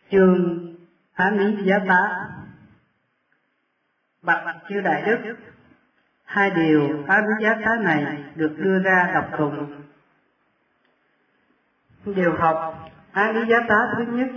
Chương Ániyatá. Bạch chư Đại Đức, hai điều Ániyatá này được đưa ra đọc tụng. Điều học Ániyatá thứ nhất.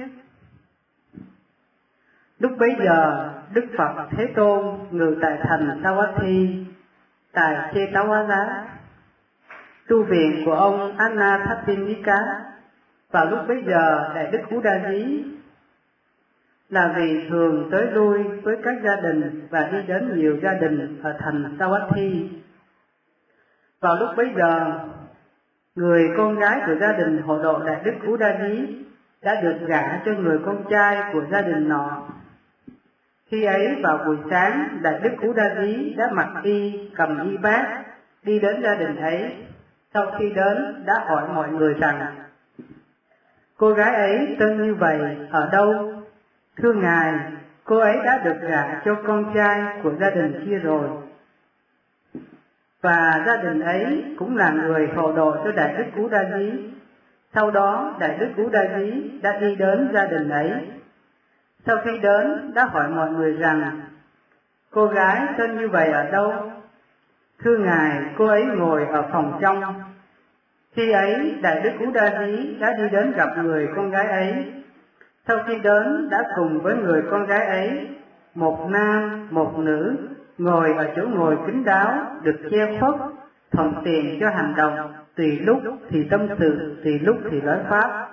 Lúc bấy giờ, Đức Phật Thế Tôn ngự tại thành Savatthi, tại Chetawala, tu viện của ông Anathapindika. Vào lúc bấy giờ, Đại Đức Udaji là vì thường tới lui với các gia đình và đi đến nhiều gia đình ở thành Savatthi. Vào lúc bấy giờ, người con gái của gia đình hộ độ Đại Đức Udaji đã được gả cho người con trai của gia đình nọ. Khi ấy vào buổi sáng, Đại Đức Udaji đã mặc y cầm y bát đi đến gia đình ấy. Sau khi đến đã hỏi mọi người rằng: cô gái ấy tên như vậy ở đâu? Thưa Ngài, cô ấy đã được gả cho con trai của gia đình kia rồi. Và gia đình ấy cũng là người hộ độ cho Đại Đức Udaji. Sau đó Đại Đức Udaji đã đi đến gia đình ấy. Sau khi đến đã hỏi mọi người rằng: cô gái tên như vậy ở đâu? Thưa Ngài, cô ấy ngồi ở phòng trong. Khi ấy Đại Đức Udaji đã đi đến gặp người con gái ấy. Sau khi đến đã cùng với người con gái ấy, một nam một nữ, ngồi ở chỗ ngồi kín đáo được che khuất, thuận tiện cho hành động, tùy lúc thì tâm sự, tùy lúc thì nói pháp.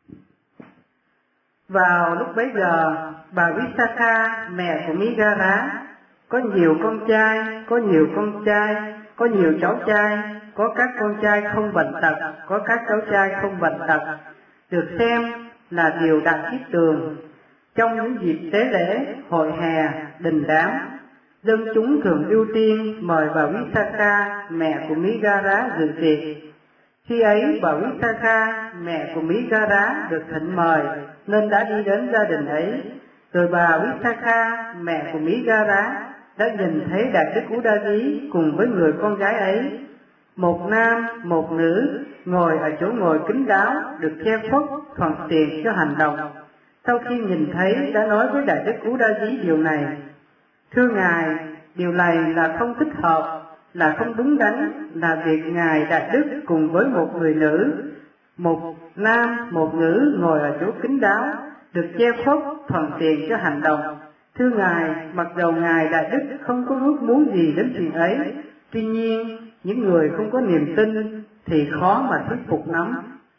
Vào lúc bấy giờ, bà Visakha, mẹ của Migara, có nhiều con trai, có nhiều con trai, có nhiều cháu trai, có các con trai không bệnh tật, có các cháu trai không bệnh tật, được xem là điều đặn thiết tường. Trong những dịp tế lễ, hội hè, đình đám, dân chúng thường ưu tiên mời bà Visakha, mẹ của Migara dự tiệc. Khi ấy bà Visakha, mẹ của Migara được thịnh mời nên đã đi đến gia đình ấy. Rồi bà Visakha, mẹ của Migara đã nhìn thấy Đại Đức Udaji cùng với người con gái ấy, một nam một nữ, ngồi ở chỗ ngồi kín đáo được che khuất, thuận tiện cho hành động. Sau khi nhìn thấy đã nói với Đại Đức Udaji điều này: thưa Ngài, điều này là không thích hợp, là không đúng đắn, là việc Ngài Đại Đức cùng với một người nữ, một nam một nữ ngồi ở chỗ kín đáo được che khuất, thuận tiện cho hành động. Thưa Ngài, mặc dầu Ngài Đại Đức không có ước muốn gì đến chuyện ấy, tuy nhiên những người không có niềm tin thì khó mà thuyết phục lắm.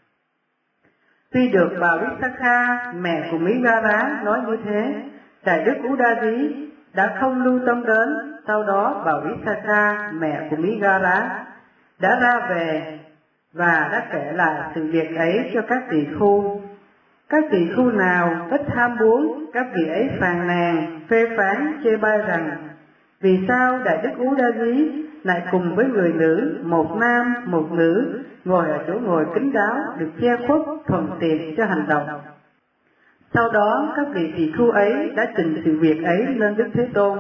Tuy được bà Visakha, mẹ của Migara nói như thế, Đại Đức Udaji đã không lưu tâm đến. Sau đó bà Visakha, mẹ của Migara đã ra về và đã kể lại sự việc ấy cho các tỳ khu. Các tỳ khu nào ít ham muốn, các vị ấy phàn nàn, phê phán, chê bai rằng: vì sao Đại Đức Udaji lại cùng với người nữ, một nam một nữ, ngồi ở chỗ ngồi kín đáo được che khuất, thuận tiện cho hành động. Sau đó các vị tỳ khu ấy đã trình sự việc ấy lên Đức Thế Tôn: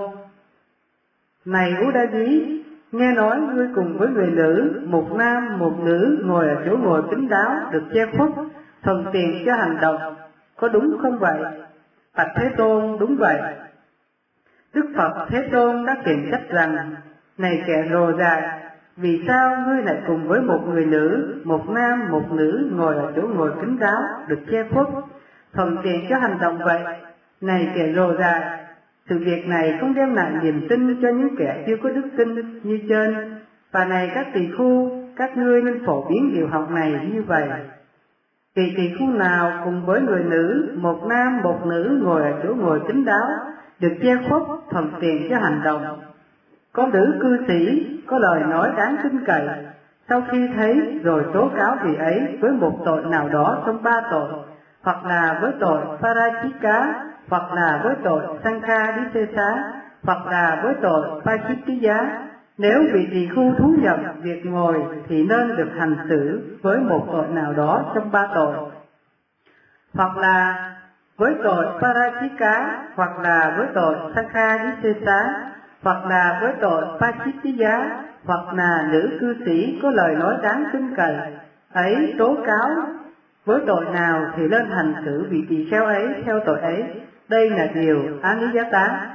này Udaji, nghe nói ngươi cùng với người nữ, một nam một nữ, ngồi ở chỗ ngồi kín đáo được che khuất, thuận tiện cho hành động, có đúng không vậy? Bạch Thế Tôn, đúng vậy. Đức Phật Thế Tôn đã kiện trách rằng: này kẻ rồ dại, vì sao ngươi lại cùng với một người nữ, một nam một nữ, ngồi ở chỗ ngồi kín đáo được che khuất, thuận tiện cho hành động vậy? Này kẻ rồ dại, sự việc này không đem lại niềm tin cho những kẻ chưa có đức tin như trên. Và này các tỳ khu, các ngươi nên phổ biến điều học này như vậy. Vị tỳ khu nào cùng với người nữ, một nam một nữ, ngồi ở chỗ ngồi kín đáo được che khuất, thuận tiện cho hành động, có nữ cư sĩ có lời nói đáng tin cậy, sau khi thấy rồi tố cáo vị ấy với một tội nào đó trong ba tội, hoặc là với tội Parachika, hoặc là với tội Sankhadisesa, hoặc là với tội Pachittiya. Nếu vị tỳ khu thú nhận việc ngồi thì nên được hành xử với một tội nào đó trong ba tội, hoặc là với tội Parachika, hoặc là với tội Sankhadisesa, hoặc là với tội Pachittiya, hoặc là nữ cư sĩ có lời nói đáng tin cậy ấy tố cáo Với tội nào thì lên hành xử vị tỳ kheo ấy theo tội ấy. Đây là điều Aniyata.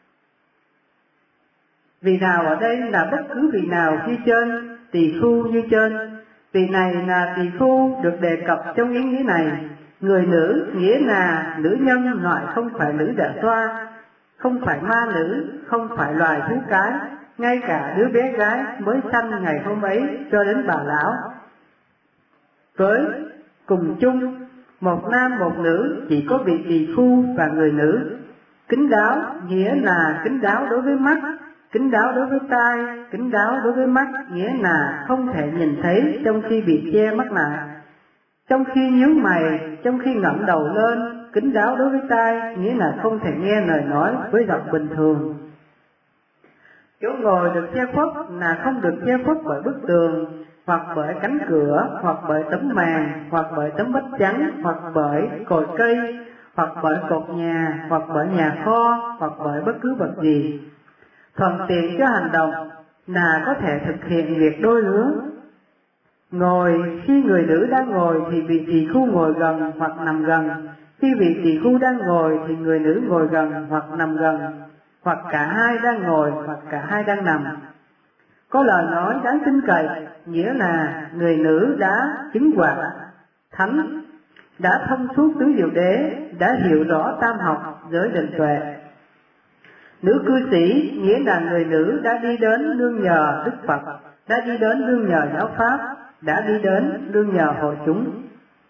Vị nào ở đây là bất cứ vị nào như trên, tỳ khu như trên. Vị này là tỳ khu được đề cập trong ý nghĩa này. Người nữ nghĩa là nữ nhân loại không phải nữ đẻ toa, không phải ma nữ, không phải loài thú cái, ngay cả đứa bé gái mới sanh ngày hôm ấy cho đến bà lão. Với cùng chung, một nam một nữ chỉ có vị tỳ khu và người nữ. Kín đáo nghĩa là kín đáo đối với mắt, kín đáo đối với tai, kín đáo đối với mắt nghĩa là không thể nhìn thấy trong khi bị che mắt lại. Trong khi nhíu mày, trong khi ngẩng đầu lên, kín đáo đối với tai nghĩa là không thể nghe lời nói với giọng bình thường. Chỗ ngồi được che khuất là không được che khuất bởi bức tường, hoặc bởi cánh cửa, hoặc bởi tấm màn, hoặc bởi tấm vách chắn, hoặc bởi cội cây, hoặc bởi cột nhà, hoặc bởi nhà kho, hoặc bởi bất cứ vật gì. Thuận tiện cho hành động là có thể thực hiện việc đôi lứa. Ngồi, khi người nữ đang ngồi thì vị tỳ khu ngồi gần hoặc nằm gần. Khi vị tỳ khu đang ngồi thì người nữ ngồi gần hoặc nằm gần, hoặc cả hai đang ngồi hoặc cả hai đang nằm. Có lời nói đáng tin cậy, nghĩa là người nữ đã chứng quả thánh, đã thông suốt tứ diệu đế, đã hiểu rõ tam học giới định tuệ. Nữ cư sĩ nghĩa là người nữ đã đi đến nương nhờ Đức Phật, đã đi đến nương nhờ giáo pháp, đã đi đến nương nhờ hội chúng.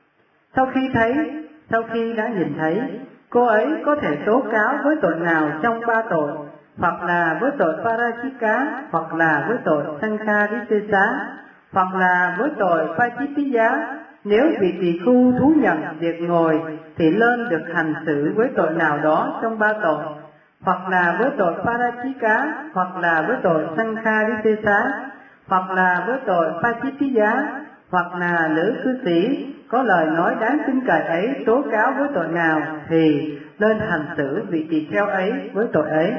Sau khi đã nhìn thấy, cô ấy có thể tố cáo với tội nào trong ba tội, hoặc là với tội Parachika, hoặc là với tội Sankhadisesa, hoặc là với tội Pachitiya. Nếu vị tỳ khu thú nhận việc ngồi thì lên được hành xử với tội nào đó trong ba tội, hoặc là với tội Parachika, hoặc là với tội Sankhadisesa, hoặc là với tội Pachitiya, hoặc là nữ cư sĩ có lời nói đáng tin cậy ấy tố cáo với tội nào thì lên hành xử vị tỳ kheo ấy với tội ấy.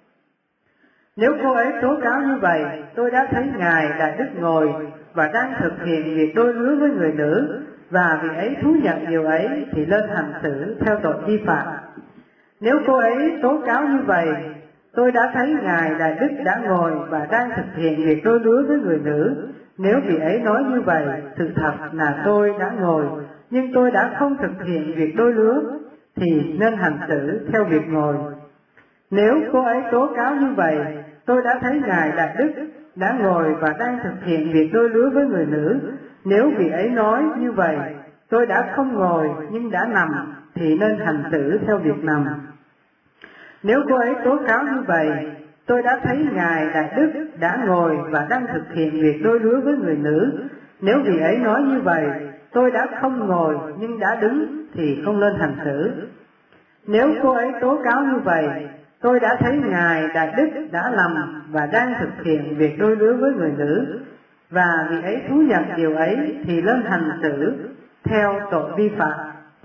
Nếu cô ấy tố cáo như vậy, tôi đã thấy Ngài Đại Đức ngồi và đang thực hiện việc đôi lứa với người nữ, và vị ấy thú nhận điều ấy thì lên hành xử theo tội vi phạm. Nếu cô ấy tố cáo như vậy, tôi đã thấy Ngài Đại Đức đã ngồi và đang thực hiện việc đôi lứa với người nữ. Nếu vị ấy nói như vậy, sự thật là tôi đã ngồi, nhưng tôi đã không thực hiện việc đôi lứa, thì nên hành xử theo việc ngồi. Nếu cô ấy tố cáo như vậy, tôi đã thấy Ngài Đại Đức đã ngồi và đang thực hiện việc đôi lứa với người nữ. Nếu vị ấy nói như vậy, tôi đã không ngồi nhưng đã nằm, thì nên hành xử theo việc nằm. Nếu cô ấy tố cáo như vậy, tôi đã thấy Ngài Đại Đức đã ngồi và đang thực hiện việc đôi lứa với người nữ. Nếu vị ấy nói như vậy, tôi đã không ngồi nhưng đã đứng, thì không nên hành xử. Nếu cô ấy tố cáo như vậy, tôi đã thấy Ngài Đại Đức đã nằm và đang thực hiện việc đôi lứa với người nữ, và vị ấy thú nhận điều ấy thì lên hành xử theo tội vi phạm.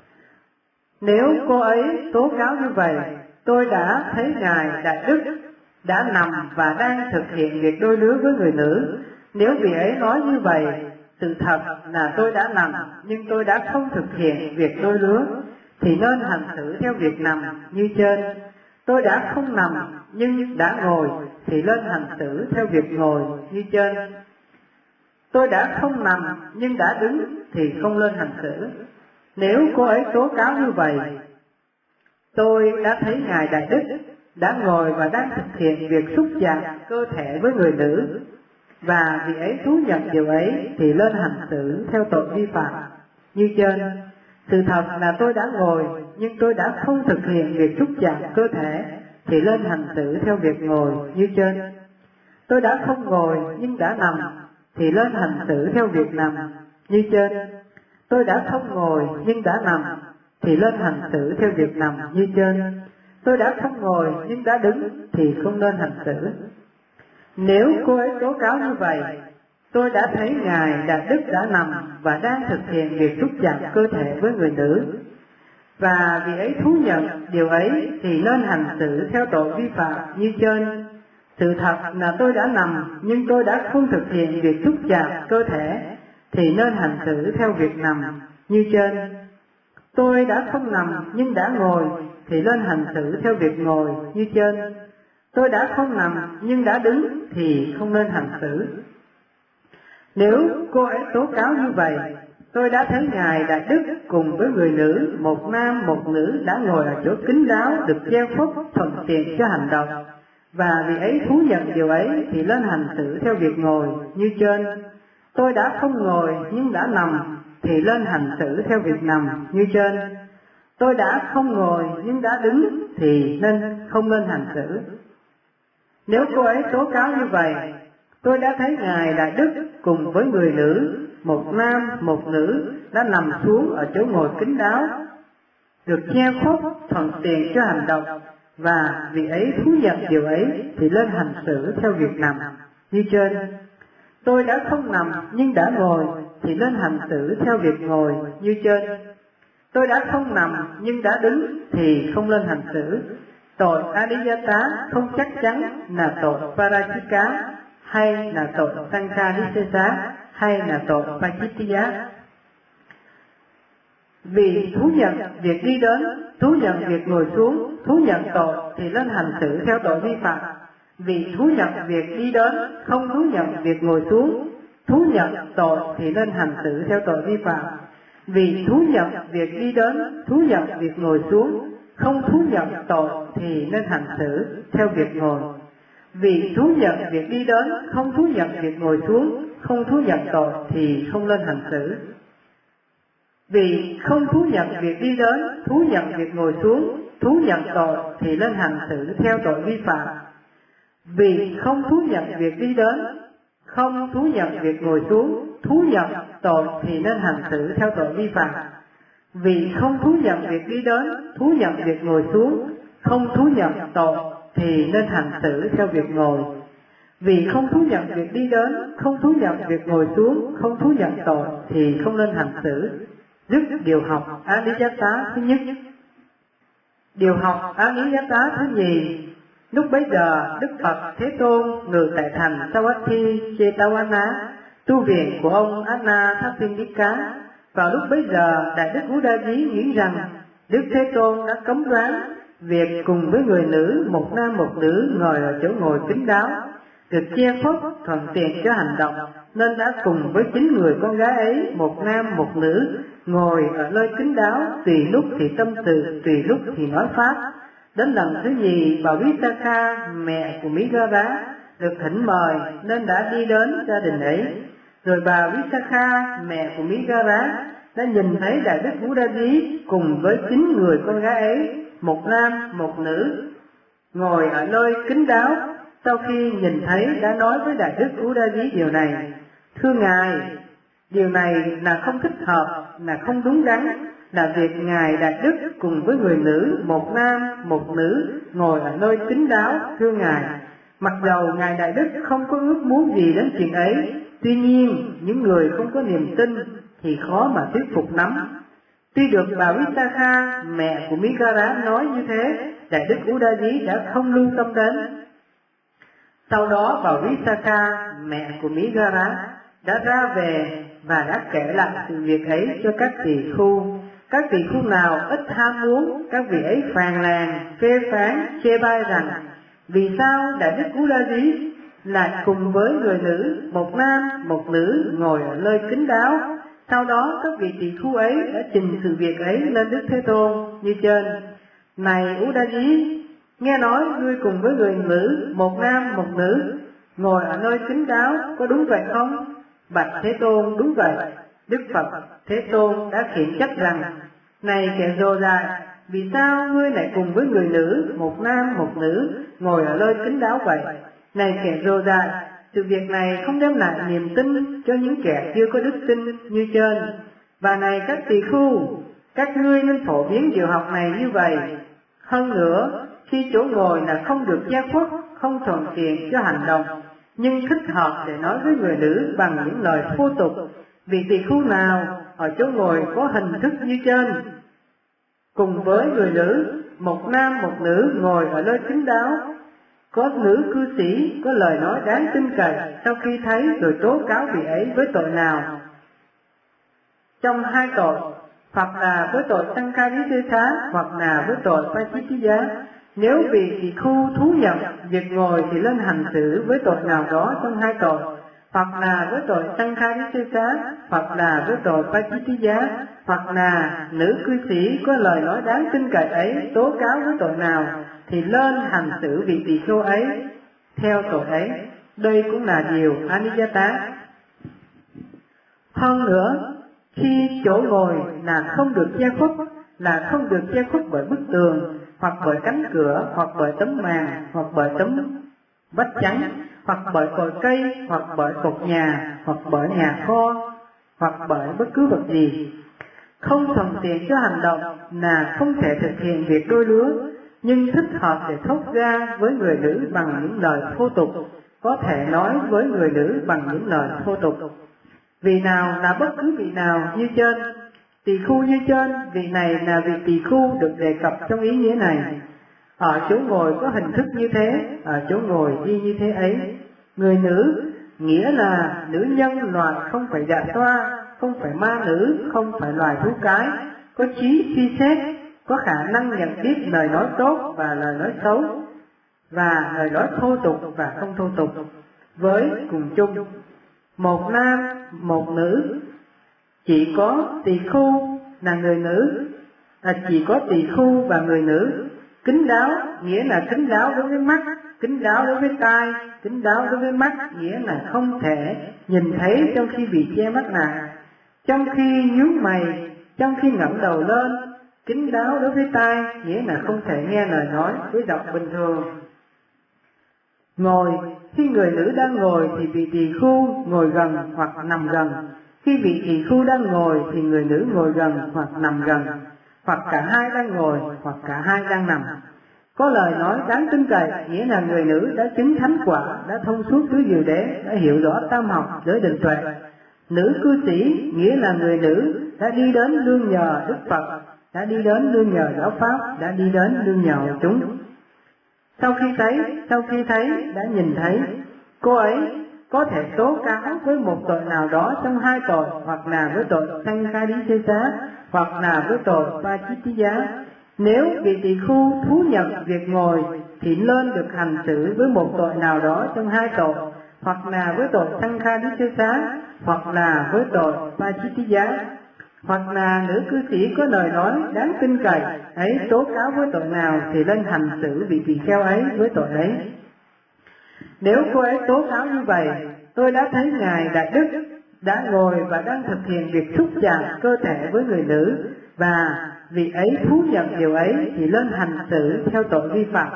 Nếu cô ấy tố cáo như vậy, tôi đã thấy Ngài Đại Đức đã nằm và đang thực hiện việc đôi lứa với người nữ. Nếu vị ấy nói như vậy, sự thật là tôi đã nằm nhưng tôi đã không thực hiện việc đôi lứa, thì nên hành xử theo việc nằm như trên. Tôi đã không nằm nhưng đã ngồi, thì nên hành xử theo việc ngồi như trên. Tôi đã không nằm nhưng đã đứng, thì không lên hành xử. Nếu cô ấy tố cáo như vậy, tôi đã thấy Ngài Đại Đức đã ngồi và đang thực hiện việc xúc chạm cơ thể với người nữ, và vị ấy thú nhận điều ấy thì lên hành xử theo tội vi phạm như trên. Sự thật là tôi đã ngồi nhưng tôi đã không thực hiện việc xúc chạm cơ thể, thì lên hành xử theo việc ngồi như trên. Tôi đã không ngồi nhưng đã nằm, thì lên hành xử theo việc nằm như trên. Tôi đã không ngồi nhưng đã nằm, thì lên hành xử theo việc nằm như trên. Tôi đã không ngồi nhưng đã đứng, thì không nên hành xử. Nếu cô ấy tố cáo như vậy, tôi đã thấy Ngài Đại Đức đã nằm và đang thực hiện việc xúc chạm cơ thể với người nữ, và vị ấy thú nhận điều ấy thì nên hành xử theo tội vi phạm như trên. Sự thật là tôi đã nằm nhưng tôi đã không thực hiện việc xúc chạm cơ thể, thì nên hành xử theo việc nằm như trên. Tôi đã không nằm nhưng đã ngồi, thì lên hành xử theo việc ngồi như trên. Tôi đã không nằm nhưng đã đứng, thì không nên hành xử. Nếu cô ấy tố cáo như vậy, tôi đã thấy Ngài Đại Đức cùng với người nữ, một nam một nữ đã ngồi ở chỗ kín đáo được che khuất thuận tiện cho hành động, và vị ấy thú nhận điều ấy thì lên hành xử theo việc ngồi như trên. Tôi đã không ngồi nhưng đã nằm, thì lên hành xử theo việc nằm như trên. Tôi đã không ngồi nhưng đã đứng, thì không nên hành xử. Nếu cô ấy tố cáo như vậy, tôi đã thấy Ngài Đại Đức cùng với người nữ, một nam một nữ đã nằm xuống ở chỗ ngồi kín đáo được che khuất thuận tiện cho hành động, và vị ấy thú nhận điều ấy thì lên hành xử theo việc nằm như trên. Tôi đã không nằm nhưng đã ngồi, thì lên hành xử theo việc ngồi như trên. Tôi đã không nằm nhưng đã đứng, thì không lên hành xử. Tội Adiyata không chắc chắn là tội Parachika, hay là tội Sankarisesa, hay là tội Pachittiya. Vì thú nhận việc đi đến, thú nhận việc ngồi xuống, thú nhận tội thì lên hành xử theo tội vi phạm. Vì thú nhận việc đi đến, không thú nhận việc ngồi xuống, thú nhận tội thì lên hành xử theo tội vi phạm. Vì thú nhận việc đi đến, thú nhận việc ngồi xuống, không thú nhận tội thì nên hành xử theo việc ngồi. Vì thú nhận việc đi đến, không thú nhận việc ngồi xuống, không thú nhận tội thì không nên hành xử. Vì không thú nhận việc đi đến, thú nhận việc ngồi xuống, thú nhận tội thì nên hành xử theo tội vi phạm. Vì không thú nhận việc đi đến, không thú nhận việc ngồi xuống, thú nhận tội thì nên hành xử theo tội vi phạm. Vì không thú nhận việc đi đến, thú nhận việc ngồi xuống, không thú nhận tội thì nên hành xử theo việc ngồi. Vì không thú nhận việc đi đến, không thú nhận việc ngồi xuống, không thú nhận tội thì không nên hành xử. Dứt điều học Adiyata thứ nhất. Điều học Adiyata thứ nhì. Lúc bấy giờ Đức Phật Thế Tôn ngự tại thành Savatthi Jetavana, tu viện của ông Anathapindika. Vào lúc bấy giờ Đại Đức Udayi nghĩ rằng Đức Thế Tôn đã cấm đoán việc cùng với người nữ, một nam một nữ ngồi ở chỗ ngồi kín đáo được che khuất thuận tiện cho hành động, nên đã cùng với 9 người con gái ấy, một nam một nữ, ngồi ở nơi kín đáo, tùy lúc thì tâm sự, tùy lúc thì nói pháp. Đến lần thứ nhì, bà Visakha, mẹ của Migara, được thỉnh mời nên đã đi đến gia đình ấy. Rồi bà Visakha, mẹ của Migara, đã nhìn thấy Đại Đức Udayi cùng với 9 người con gái ấy, một nam một nữ, ngồi ở nơi kín đáo. Sau khi nhìn thấy đã nói với Đại Đức Udayi điều này: thưa Ngài, điều này là không thích hợp, là không đúng đắn, là việc Ngài Đại Đức cùng với người nữ, một nam một nữ, ngồi ở nơi kín đáo. Thưa Ngài, mặc dầu Ngài Đại Đức không có ước muốn gì đến chuyện ấy, tuy nhiên những người không có niềm tin thì khó mà thuyết phục lắm. Tuy được bà Visakha, mẹ của Migara nói như thế, Đại Đức Udayi đã không lưu tâm đến. Sau đó bà Visakha, mẹ của Migara, đã ra về và đã kể lại sự việc ấy cho các tỳ khu. Các tỳ khu nào ít ham muốn, các vị ấy phàn nàn, phê phán, chê bai rằng vì sao Đại Đức Udayi lại cùng với người nữ, một nam một nữ, ngồi ở nơi kín đáo. Sau đó các vị tỳ khu ấy đã trình sự việc ấy lên Đức Thế Tôn như trên: này Udayi, nghe nói ngươi cùng với người nữ, một nam một nữ, ngồi ở nơi kín đáo, có đúng vậy không? Bạch Thế Tôn, đúng vậy. Đức Phật Thế Tôn đã khiển trách rằng: này kẻ rồ dại, vì sao ngươi lại cùng với người nữ, một nam một nữ, ngồi ở nơi kín đáo vậy? Này kẻ rồ dại, sự việc này không đem lại niềm tin cho những kẻ chưa có đức tin như trên. Và này các tỳ khu, các ngươi nên phổ biến điều học này như vậy. Hơn nữa, khi chỗ ngồi là không được che khuất, không thuận tiện cho hành động, nhưng thích hợp để nói với người nữ bằng những lời thô tục, vì tỳ khu nào ở chỗ ngồi có hình thức như trên, cùng với người nữ, một nam một nữ, ngồi ở nơi kín đáo, có nữ cư sĩ có lời nói đáng tin cậy, sau khi thấy rồi tố cáo vị ấy với tội nào trong hai tội hoặc là với tội Sankarisesa, hoặc là với tội Pachittiya. Nếu vị tỳ khu thú nhận việc ngồi thì lên hành xử với tội nào đó trong hai tội, hoặc là với tội Sankarisesa, hoặc là với tội Pachittiya, hoặc là nữ cư sĩ có lời nói đáng tin cậy ấy tố cáo với tội nào, thì lên hành xử vị tỳ khưu ấy theo tội ấy. Đây cũng là điều Aniyata. Hơn nữa, khi chỗ ngồi là không được che khuất, là không được che khuất bởi bức tường, hoặc bởi cánh cửa, hoặc bởi tấm màn, hoặc bởi tấm vách chắn, hoặc bởi cội cây, hoặc bởi cột nhà, hoặc bởi nhà kho, hoặc bởi bất cứ vật gì. Không thuận tiện cho hành động là không thể thực hiện việc đôi lứa, nhưng thích hợp để thốt ra với người nữ bằng những lời thô tục, có thể nói với người nữ bằng những lời thô tục. Vị nào là bất cứ vị nào như trên. Tỳ khu như trên, vị này là vị tỳ khu được đề cập trong ý nghĩa này. Ở chỗ ngồi có hình thức như thế, ở chỗ ngồi y như thế ấy. Người nữ nghĩa là nữ nhân loại không phải dạ toa, không phải ma nữ, không phải loài thú cái, có trí suy xét, có khả năng nhận biết lời nói tốt và lời nói xấu, và lời nói thô tục và không thô tục, với cùng chung một nam, một nữ. Chỉ có tỳ khu là người nữ, chỉ có tỳ khu và người nữ. Kín đáo nghĩa là kín đáo đối với mắt, kín đáo đối với tai, kín đáo đối với mắt nghĩa là không thể nhìn thấy trong khi bị che mắt lại, trong khi nhướng mày, trong khi ngẩng đầu lên. Kín đáo đối với tai nghĩa là không thể nghe lời nói với giọng bình thường. Ngồi, khi người nữ đang ngồi thì vị tỳ khu ngồi gần hoặc nằm gần. Khi vị tỳ khu đang ngồi thì người nữ ngồi gần hoặc nằm gần, hoặc cả hai đang ngồi hoặc cả hai đang nằm. Có lời nói đáng tin cậy nghĩa là người nữ đã chứng thánh quả, đã thông suốt tứ diệu đế, đã hiểu rõ tam học giới định tuệ. Nữ cư sĩ nghĩa là người nữ đã đi đến nương nhờ Đức Phật, đã đi đến nương nhờ giáo pháp, đã đi đến nương nhờ chúng. Sau khi thấy, đã nhìn thấy, cô ấy có thể tố cáo với một tội nào đó trong hai tội, hoặc là với tội Sankarisesa, hoặc là với tội Pachittiya. Nếu vị tỳ khu thú nhận việc ngồi thì lên được hành xử với một tội nào đó trong hai tội, hoặc là với tội Sankarisesa, hoặc là với tội Pachittiya. Hoặc là nữ cư sĩ có lời nói đáng tin cậy ấy tố cáo với tội nào thì lên hành xử vị tỳ kheo ấy với tội ấy. Nếu cô ấy tố cáo như vậy, tôi đã thấy Ngài Đại Đức đã ngồi và đang thực hiện việc xúc chạm cơ thể với người nữ, và vị ấy thú nhận điều ấy thì lên hành xử theo tội vi phạm.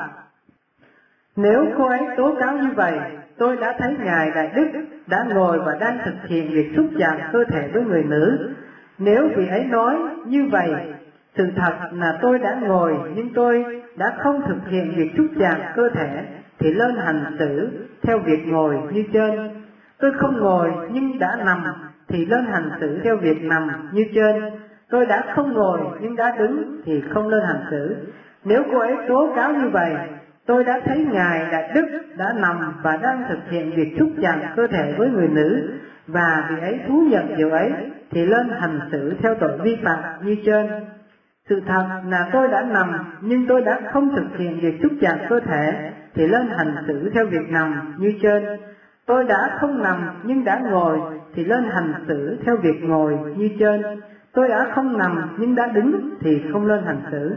Nếu cô ấy tố cáo như vậy, tôi đã thấy Ngài Đại Đức đã ngồi và đang thực hiện việc xúc chạm cơ thể với người nữ. Nếu vị ấy nói như vậy, sự thật là tôi đã ngồi nhưng tôi đã không thực hiện việc xúc chạm cơ thể, thì lên hành xử theo việc ngồi như trên. Tôi không ngồi nhưng đã nằm, thì lên hành xử theo việc nằm như trên. Tôi đã không ngồi nhưng đã đứng, thì không lên hành xử. Nếu cô ấy tố cáo như vậy, tôi đã thấy Ngài Đại Đức đã nằm và đang thực hiện việc xúc chạm cơ thể với người nữ, và vị ấy thú nhận điều ấy, thì lên hành xử theo tội vi phạm như trên. Sự thật là tôi đã nằm nhưng tôi đã không thực hiện việc xúc chạm cơ thể, thì lên hành xử theo việc nằm như trên. Tôi đã không nằm nhưng đã ngồi, thì lên hành xử theo việc ngồi như trên. Tôi đã không nằm nhưng đã đứng, thì không lên hành xử.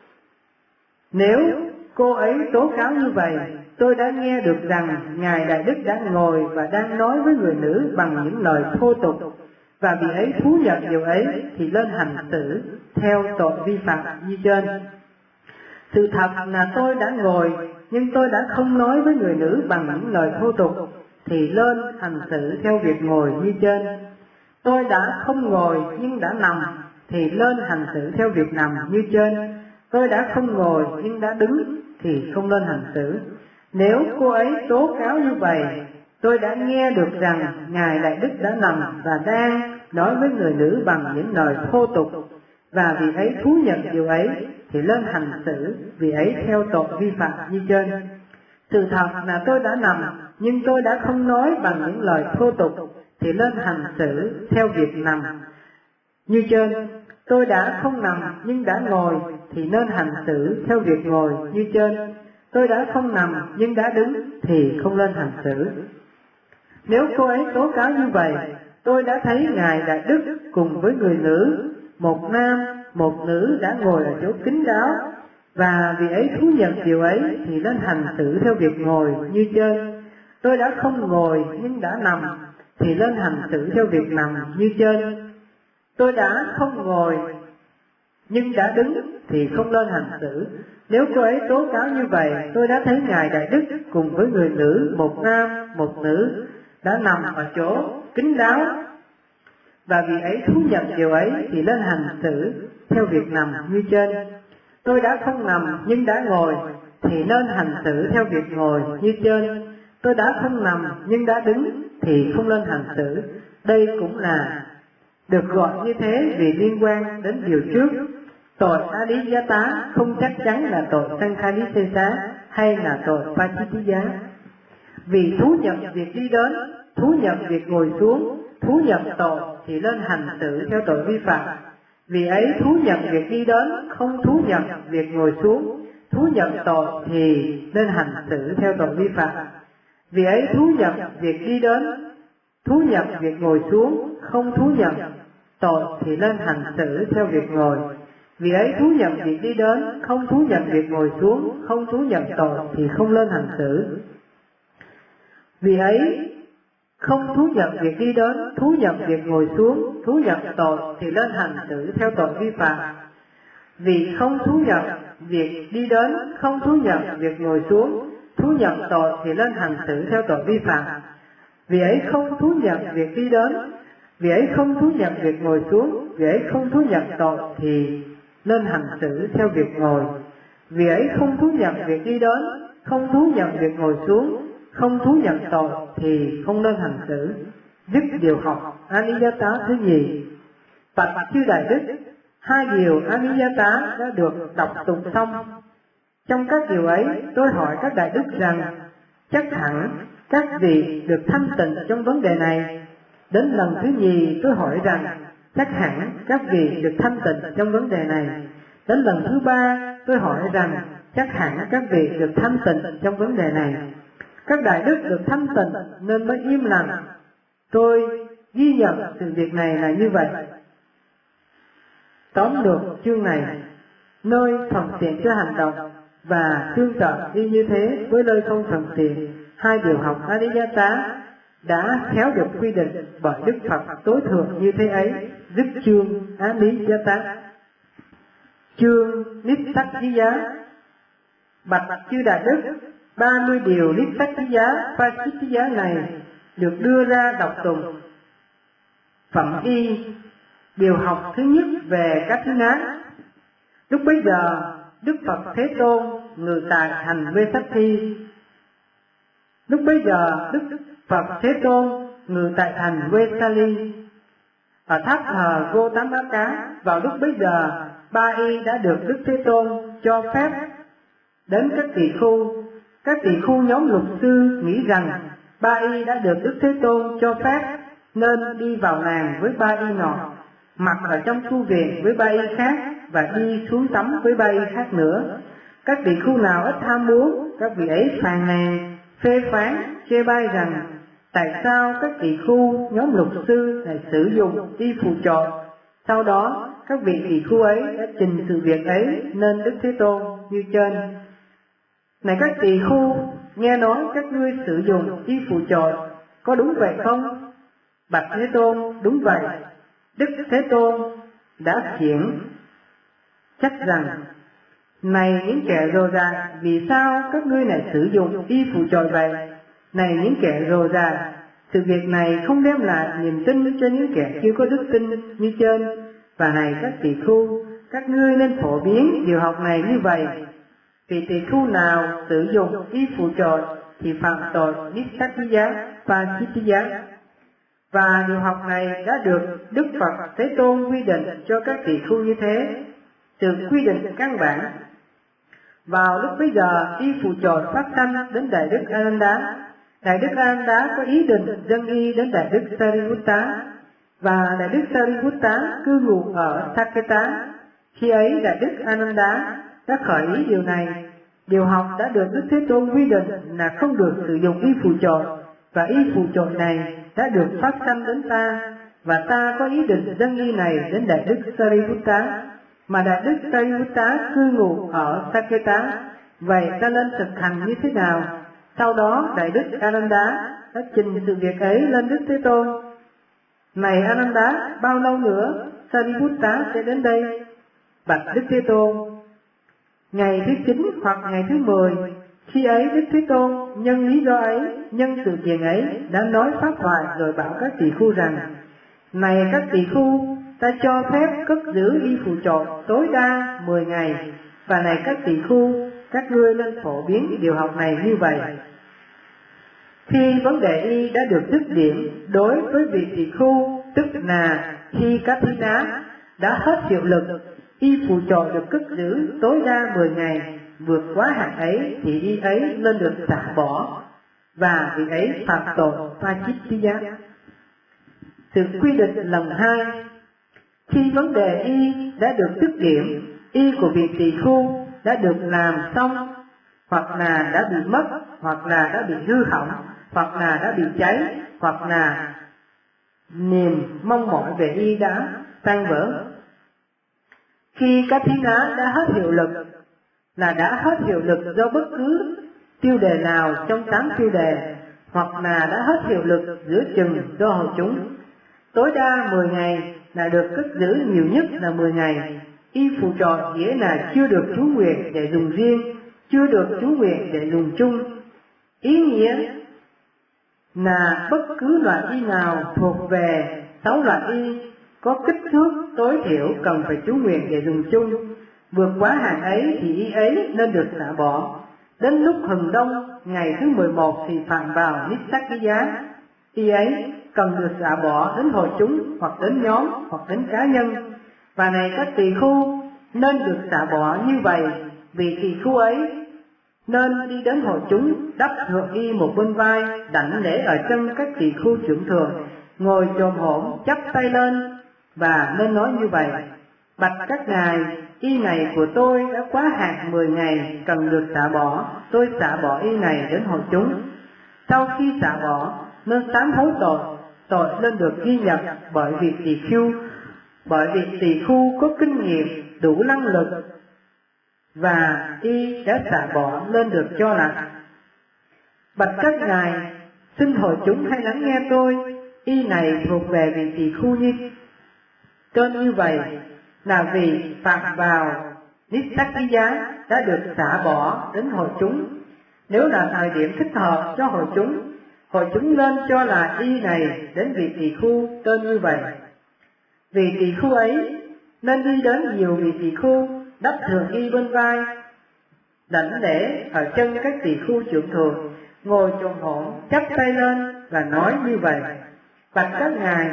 Nếu cô ấy tố cáo như vậy, tôi đã nghe được rằng Ngài Đại Đức đã ngồi và đang nói với người nữ bằng những lời thô tục, và vị ấy thú nhận điều ấy thì lên hành xử theo tội vi phạm như trên. Sự thật là tôi đã ngồi nhưng tôi đã không nói với người nữ bằng những lời thô tục, thì lên hành xử theo việc ngồi như trên. Tôi đã không ngồi nhưng đã nằm, thì lên hành xử theo việc nằm như trên. Tôi đã không ngồi nhưng đã đứng, thì không lên hành xử. Nếu cô ấy tố cáo như vậy, tôi đã nghe được rằng Ngài Đại Đức đã nằm và đang nói với người nữ bằng những lời thô tục, và vị ấy thú nhận điều ấy, thì lên hành xử vị ấy theo tội vi phạm như trên. Sự thật là tôi đã nằm nhưng tôi đã không nói bằng những lời thô tục, thì lên hành xử theo việc nằm như trên. Tôi đã không nằm nhưng đã ngồi thì nên hành xử theo việc ngồi như trên. Tôi đã không nằm nhưng đã đứng thì không nên hành xử. Nếu cô ấy tố cáo như vậy, tôi đã thấy Ngài Đại Đức cùng với người nữ, một nam, một nữ đã ngồi ở chỗ kín đáo, và vì ấy thú nhận điều ấy thì nên hành xử theo việc ngồi như trên. Tôi đã không ngồi nhưng đã nằm thì nên hành xử theo việc nằm như trên. Tôi đã không ngồi nhưng đã đứng thì không nên hành xử. Nếu cô ấy tố cáo như vậy, tôi đã thấy Ngài Đại Đức cùng với người nữ, một nam, một nữ đã nằm ở chỗ kín đáo, và vì ấy thú nhận điều ấy thì nên hành xử theo việc nằm như trên. Tôi đã không nằm nhưng đã ngồi thì nên hành xử theo việc ngồi như trên. Tôi đã không nằm nhưng đã đứng thì không nên hành xử. Đây cũng là được gọi như thế vì liên quan đến điều trước. Tội Aliyata không chắc chắn là tội Sankhalisesa hay là tội Pachittiya. Vì thú nhận việc đi đến, thú nhận việc ngồi xuống, thú nhận tội thì nên hành xử theo tội vi phạm. Vì ấy thú nhận việc đi đến, không thú nhận việc ngồi xuống, thú nhận tội thì nên hành xử theo tội vi phạm. Vì ấy thú nhận việc đi đến, thú nhận việc ngồi xuống, không thú nhận tội thì nên hành xử theo việc ngồi. Vì ấy thú nhận việc đi đến, không thú nhận việc ngồi xuống, không thú nhận tội thì không nên hành xử. Vì ấy không thú nhận việc đi đến, thú nhận việc ngồi xuống, thú nhận tội thì nên hành xử theo tội vi phạm. Vì không thú nhận việc đi đến, không thú nhận việc ngồi xuống, thú nhận tội thì nên hành xử theo tội vi phạm. Vì ấy không thú nhận việc đi đến, vì ấy không thú nhận việc ngồi xuống, vì ấy không thú nhận tội thì nên hành xử theo việc ngồi. Vì ấy không thú nhận việc đi đến, không thú nhận việc ngồi xuống, không thú nhận tội thì không nên hành xử. Dứt điều học Aniyata thứ nhì. Bạch chư Đại Đức, hai điều Aniyata đã được đọc tụng xong. Trong các điều ấy, tôi hỏi các Đại Đức rằng, chắc hẳn các vị được thanh tịnh trong vấn đề này. Đến lần thứ nhì tôi hỏi rằng, chắc hẳn các vị được thanh tịnh trong vấn đề này. Đến lần thứ ba tôi hỏi rằng, chắc hẳn các vị được thanh tịnh trong vấn đề này. Các Đại Đức được thanh tịnh nên mới im lặng. Tôi ghi nhận sự việc này là như vậy. Tóm lược chương này, nơi thuận tiện cho hành động và tương tự y như thế với nơi không thuận tiện, hai điều học Aniyata đã khéo được quy định bởi Đức Phật tối thượng như thế ấy. Dứt chương Aniyata. Chương Nittakhiya. Bạch chư Đại Đức, 30 điều Nittakhiya Pachittiya này được đưa ra đọc tụng. Phẩm y. Điều học thứ nhất về các thứ ác. Lúc bấy giờ Đức Phật Thế Tôn ngự tại thành Vesathi. Lúc bấy giờ Đức Phật Thế Tôn ngự tại thành Vesali. Ở tháp thờ Gotamaka, vào lúc bấy giờ Ba Y đã được Đức Thế Tôn cho phép đến các tỳ khu. Các tỳ khu nhóm luật sư nghĩ rằng Ba Y đã được Đức Thế Tôn cho phép nên đi vào làng với Ba Y nọ, mặc ở trong tu viện với Ba Y khác và đi xuống tắm với Ba Y khác nữa. Các tỳ khu nào ít tham muốn, các vị ấy phàn nàn, phê phán, chê bai rằng tại sao các tỳ khu nhóm luật sư lại sử dụng y phù trội. Sau đó các vị tỳ khu ấy đã trình sự việc ấy nên Đức Thế Tôn như trên. Này các tỳ khu, nghe nói các ngươi sử dụng y phù trội, có đúng vậy không? Bạch Thế Tôn, đúng vậy. Đức Thế Tôn đã khiển trách rằng, này những kẻ rồ rà, vì sao các ngươi lại sử dụng y phù trội vậy? Này những kẻ rồ rà, sự việc này không đem lại niềm tin cho những kẻ chưa có đức tin như trên. Và này các tỳ khu, các ngươi nên phổ biến điều học này như vậy. Vì tỳ khu nào sử dụng y phù trội thì phạm tội Nittakhiya Pachittiya. Và điều học này đã được Đức Phật Thế Tôn quy định cho các tỳ khu như thế. Sự quy định căn bản. Vào lúc bấy giờ y phù trội phát sanh đến Đại Đức Ananda. Đại Đức Ananda có ý định dâng y đến Đại Đức Sariputta. Và Đại Đức Sariputta cư ngụ ở Saketa. Khi ấy Đại Đức Ananda đã khởi ý điều này. Điều học đã được Đức Thế Tôn quy định là không được sử dụng y phù trội, và y phù trội này đã được phát sanh đến ta, và ta có ý định dâng y này đến Đại Đức Sariputta, mà Đại Đức Sariputta cư ngụ ở Saketa. Vậy ta nên thực hành như thế nào? Sau đó Đại Đức Ananda đã trình sự việc ấy lên Đức Thế Tôn. Này Ananda, bao lâu nữa Sariputta sẽ đến đây? Bạch Đức Thế Tôn, ngày thứ 9 hoặc ngày thứ 10. Khi ấy Đức Thế Tôn nhân lý do ấy, nhân sự kiện ấy đã nói pháp thoại rồi bảo các tỳ khưu rằng: này các tỳ khưu, ta cho phép cất giữ y phù trội tối đa 10 ngày, và này các tỳ khưu, các ngươi nên phổ biến điều học này như vậy. Khi vấn đề y đã được dứt điểm đối với vị tỳ khưu, tức là khi các thí ná đã hết hiệu lực, y phù trội được cất giữ tối đa 10 ngày, vượt quá hạn ấy thì y ấy nên được xả bỏ, và vị ấy phạm tội Pachittiya. Sự quy định lần 2: khi vấn đề y đã được dứt điểm, y của vị tỳ khưu đã được làm xong, hoặc là đã bị mất, hoặc là đã bị hư hỏng, hoặc là đã bị cháy, hoặc là niềm mong mỏi về y đã tan vỡ. Khi các thí ná đã hết hiệu lực là đã hết hiệu lực do bất cứ tiêu đề nào trong 8 tiêu đề, hoặc là đã hết hiệu lực giữa chừng do hội chúng. Tối đa 10 ngày là được cất giữ, nhiều nhất là 10 ngày. Y phù trội nghĩa là chưa được chú nguyện để dùng riêng, chưa được chú nguyện để dùng chung. Ý nghĩa là bất cứ loại y nào thuộc về 6 loại y có kích thước tối thiểu cần phải chú nguyện để dùng chung. Vượt quá hạn ấy thì y ấy nên được xả bỏ. Đến lúc hừng đông ngày thứ 11 thì phạm vào Nissakkiya. Y ấy cần được xả bỏ đến hội chúng, hoặc đến nhóm, hoặc đến cá nhân. Và này các tỳ khưu, nên được xả bỏ như vậy, vì tỳ khưu ấy nên đi đến hội chúng, đắp thượng y một bên vai, đảnh lễ ở chân các tỳ khưu trưởng thường, ngồi chồm hổm chắp tay lên, và nên nói như vậy: bạch các ngài, y này của tôi đã quá hạn 10 ngày, cần được xả bỏ, tôi xả bỏ y này đến hội chúng. Sau khi xả bỏ, nên sám hối tội nên được ghi nhận bởi vị tỳ khưu có kinh nghiệm đủ năng lực, và y đã xả bỏ nên được cho là: bạch các ngài, xin hội chúng hãy lắng nghe tôi, y này thuộc về vị tỳ khưu trên như vậy, là vì phạm vào Nissakkiya đã được xả bỏ đến hội chúng. Nếu là thời điểm thích hợp cho hội chúng nên cho là y này đến vị tỳ khưu tên như vậy. Vị tỳ khưu ấy nên đi đến nhiều vị tỳ khưu, đắp thường y bên vai, đảnh lễ ở chân các tỳ khưu trưởng thường, ngồi chồm hổm chắp tay lên và nói như vậy: bạch các ngài,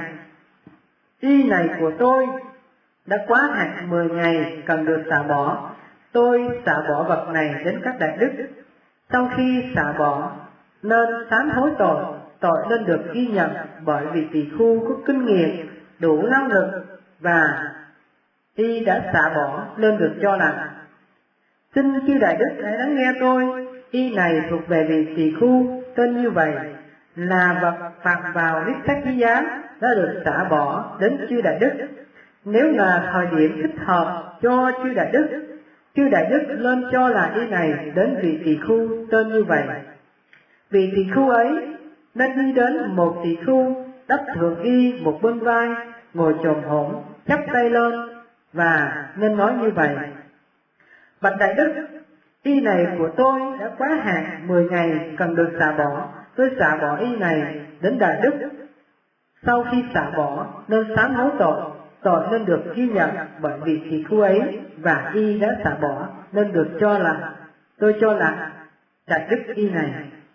y này của tôi đã quá hạn 10 ngày, cần được xả bỏ, tôi xả bỏ vật này đến các đại đức. Sau khi xả bỏ, nên sám hối tội nên được ghi nhận bởi vì tỳ khưu có kinh nghiệm đủ năng lực, và y đã xả bỏ nên được cho là: xin chư đại đức hãy lắng nghe tôi, y này thuộc về vị tỳ khưu tên như vậy, là vật phạm vào Nissakkiya đã được xả bỏ đến chư đại đức. Nếu là thời điểm thích hợp cho chư đại đức nên cho là y này đến vị tỳ khưu tên như vậy. Vị tỳ khưu ấy nên đi đến một tỳ khưu, đắp thượng y một bên vai, ngồi chồm hổm chắp tay lên, và nên nói như vậy: bạch đại đức, y này của tôi đã quá hạn 10 ngày, cần được xả bỏ, tôi xả bỏ y này đến đại đức. Sau khi xả bỏ, nên sám hối tội nên được ghi nhận bởi vị tỳ khưu ấy, và y đã xả bỏ nên được cho là: tôi cho là đại đức y này.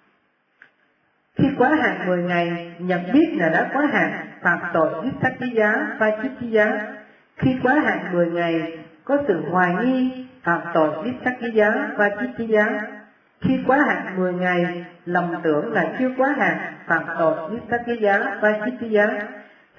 Khi quá hạn 10 ngày, nhận biết là đã quá hạn, phạm tội Nissakkiya Pachittiya. Khi quá hạn 10 ngày, có sự hoài nghi, phạm tội Nissakkiya Pachittiya. Khi quá hạn 10 ngày, lầm tưởng là chưa quá hạn, phạm tội Nissakkiya Pachittiya.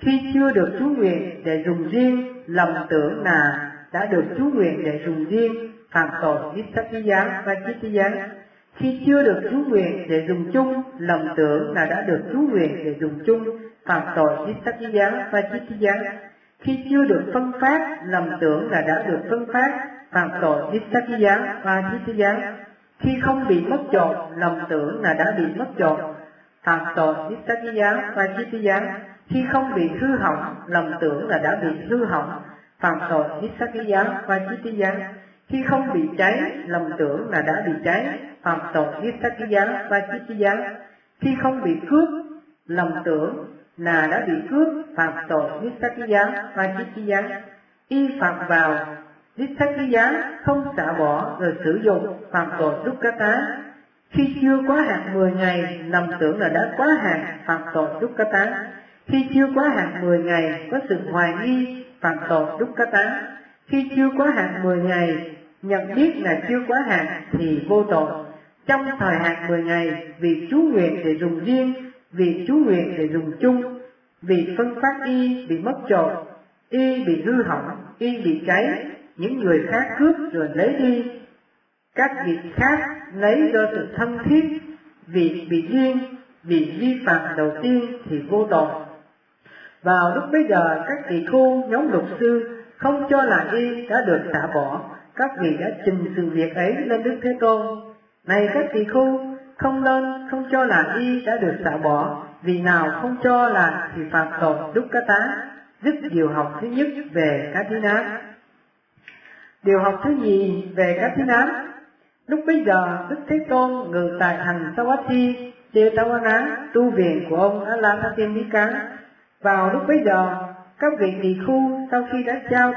Khi chưa được chú nguyện để dùng riêng, lầm tưởng là đã được chú nguyện để dùng riêng, phạm tội Vissakhiya Vajittiya. Khi chưa được chú nguyện để dùng chung, lầm tưởng là đã được chú nguyện để dùng chung, phạm tội Vissakhiya Vajittiya. Khi chưa được phân phát, lầm tưởng là đã được phân phát, phạm tội Vissakhiya Vajittiya. Khi không bị mất trộm, lầm tưởng là đã bị mất trộm, phạm tội Vissakhiya Vajittiya. Khi không bị hư hỏng, lầm tưởng là đã bị hư hỏng, phạm tội Vissakhiya Vajittiya. Khi không bị cháy, lầm tưởng là đã bị cháy, phạm tội Vissakhiya Vajittiya. Khi không bị cướp, lầm tưởng là đã bị cướp, phạm tội Vissakhiya Vajittiya. Y phạm vào Vissakhiya không xả bỏ rồi sử dụng, phạm tội Dukkata. Khi chưa quá hạn 10 ngày, lầm tưởng là đã quá hạn, phạm tội Dukkata. Khi chưa quá hạn 10 ngày, có sự hoài nghi, phạm tội Dukkata. Khi chưa quá hạn 10 ngày, nhận biết là chưa quá hạn thì vô tội. Trong thời hạn 10 ngày, vì chú nguyện để dùng riêng, vì chú nguyện để dùng chung, vì phân phát y bị mất trộm, y bị hư hỏng, y bị cháy, những người khác cướp rồi lấy đi, các vị khác lấy do sự thân thiết, vì bị riêng, vì vi phạm đầu tiên thì vô tội. Vào lúc bấy giờ, các tỳ khưu nhóm luật sư không cho là y đã được xả bỏ, các vị đã trình sự việc ấy lên Đức Thế Tôn. Này các tỳ khưu, không cho là y đã được xả bỏ, vì nào không cho là thì phạm tội Dukkata. Dứt điều học thứ nhất về Kathina. Điều học thứ nhì về Kathina. Lúc bấy giờ, Đức Thế Tôn ngự tại thành Savatthi, Jetavana, tu viện của ông Alathatemika. Vào lúc bấy giờ, các vị tỳ khưu sau khi đã trao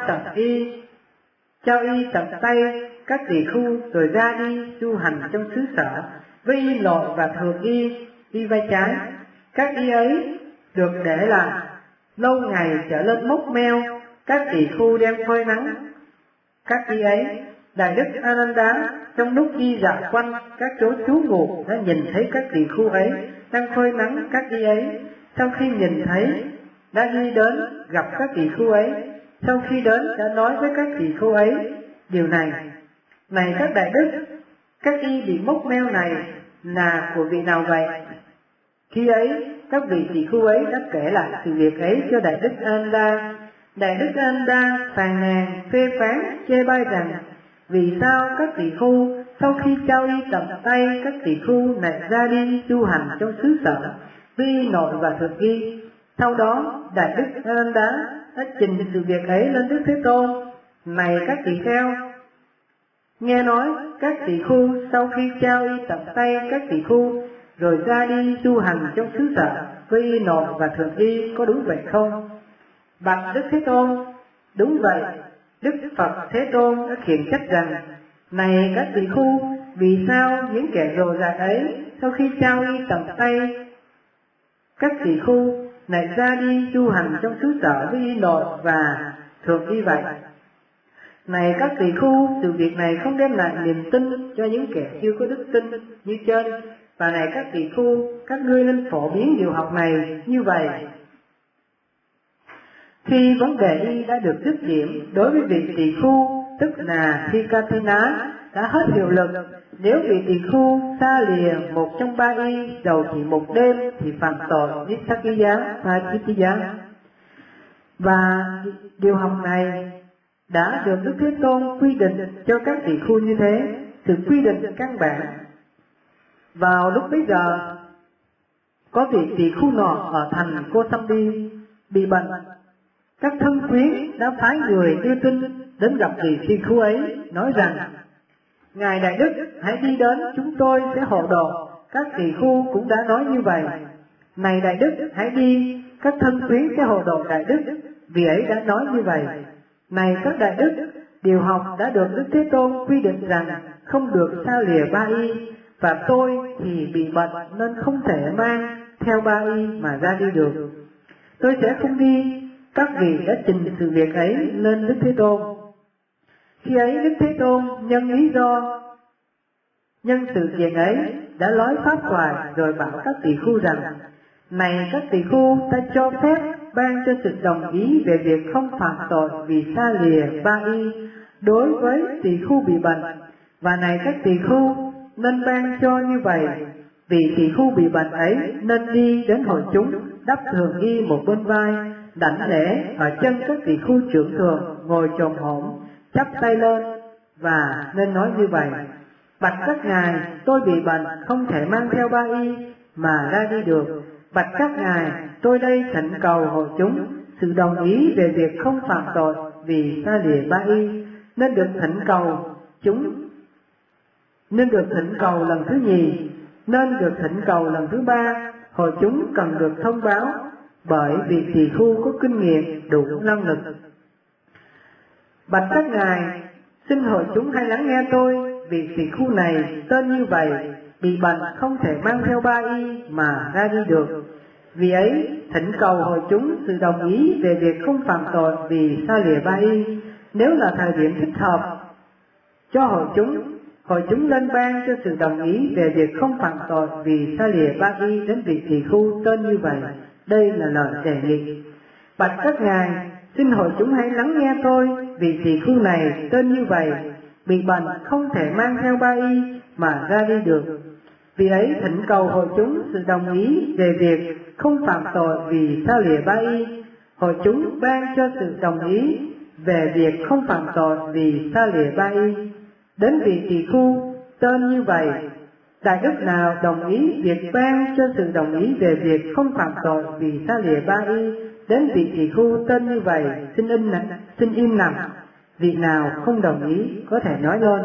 y tận tay các tỳ khưu rồi ra đi du hành trong xứ sở với y nội và thường y vai trái. Các y ấy được để là lâu ngày trở lên mốc meo, các tỳ khưu đem phơi nắng các y ấy. Đại đức Ananda trong lúc đi dạo quanh các chỗ trú ngụ đã nhìn thấy các tỳ khưu ấy đang phơi nắng các y ấy. Sau khi nhìn thấy, đã đi đến gặp các tỳ khưu ấy. Sau khi đến đã nói với các tỳ khưu ấy điều này: này các đại đức, các y bị mốc meo này là của vị nào vậy? Khi ấy, các vị tỳ khưu ấy đã kể lại sự việc ấy cho đại đức Ananda. Đại đức Ananda phàn nàn phê phán chê bai rằng vì sao các tỳ khưu sau khi trao y tận tay các tỳ khưu lại ra đi du hành trong xứ sở với nội và thực y. Sau đó, Đại đức Ananda đã trình sự việc ấy lên Đức Thế Tôn. Này các tỳ kheo, nghe nói các tỳ khưu sau khi trao y tận tay các tỳ khưu rồi ra đi du hành trong xứ sở với y nội và thường y có đúng vậy không? Bạch Đức Thế Tôn, đúng vậy. Đức Phật Thế Tôn đã khiển trách rằng: này các tỳ khưu, vì sao những kẻ rồ dại ấy sau khi trao y tận tay các tỳ khưu lại ra đi du hành trong xứ sở với y nội và thường y vậy? Này các tỳ khưu, sự việc này không đem lại niềm tin cho những kẻ chưa có đức tin như trên. Và này các tỳ khưu, các ngươi nên phổ biến điều học này như vậy. Khi vấn đề y đã được dứt điểm đối với vị tỳ khưu, tức là khi Kathina đã hết hiệu lực, nếu vị tỳ khưu xa lìa một trong ba y dầu chỉ một đêm thì phạm tội Vissakhiya Vajittiya. Và điều học này đã được Đức Thế Tôn quy định cho các tỳ khưu như thế, sự quy định căn bản. Vào lúc bấy giờ, có vị tỳ khưu nọ ở thành Kosambi bị bệnh. Các thân quyến đã phái người đưa tin đến gặp vị tỳ khưu ấy, nói rằng: ngài đại đức hãy đi đến, chúng tôi sẽ hộ độ. Các tỳ khưu cũng đã nói như vậy: này đại đức hãy đi, các thân quyến sẽ hộ độ đại đức. Vì ấy đã nói như vậy: này các đại đức, điều học đã được Đức Thế Tôn quy định rằng không được xa lìa ba y, và tôi thì bị bệnh nên không thể mang theo ba y mà ra đi được. Tôi sẽ không đi. Các vị đã trình sự việc ấy lên Đức Thế Tôn. Khi ấy Đức Thế Tôn nhân sự kiện ấy đã nói pháp thoại rồi bảo các tỳ khưu rằng: Này các tỳ khưu, ta cho phép ban cho sự đồng ý về việc không phạm tội vì xa lìa ba y đối với tỳ khưu bị bệnh. Và này các tỳ khưu, nên ban cho như vậy, vì tỳ khưu bị bệnh ấy nên đi đến hội chúng, đắp thường y một bên vai, đảnh lễ ở chân các tỳ khưu trưởng thường, ngồi chồm hổm, chắp tay lên, và nên nói như vậy: Bạch các ngài, tôi bị bệnh, không thể mang theo ba y mà ra đi được. Bạch các ngài, tôi đây thỉnh cầu hội chúng sự đồng ý về việc không phạm tội vì xa lìa ba y, nên được thỉnh cầu lần thứ nhì, nên được thỉnh cầu lần thứ ba. Hội chúng cần được thông báo, bởi vì tỳ khưu có kinh nghiệm đủ năng lực. Bạch các ngài, xin hội chúng hãy lắng nghe tôi, vì tỳ khưu này tên như vậy, bị bệnh không thể mang theo ba y mà ra đi được. Vì ấy, thỉnh cầu hội chúng sự đồng ý về việc không phạm tội vì xa lìa ba y. Nếu là thời điểm thích hợp cho hội chúng nên ban cho sự đồng ý về việc không phạm tội vì xa lìa ba y đến vị tỳ khưu tên như vậy. Đây là lời đề nghị. Bạch các ngài, xin hội chúng hãy lắng nghe tôi, vì tỳ khưu này tên như vậy, bị bệnh không thể mang theo ba y mà ra đi được. Vì ấy, thỉnh cầu hội chúng sự đồng ý về việc không phạm tội vì xa lìa ba y. Hội chúng ban cho sự đồng ý về việc không phạm tội vì xa lìa ba y đến vị tỳ khưu tên như vậy. Đại đức nào đồng ý việc ban cho sự đồng ý về việc không phạm tội vì xa lìa ba y đến vị tỳ khưu tên như vậy, xin im lặng. Vị nào không đồng ý có thể nói lên.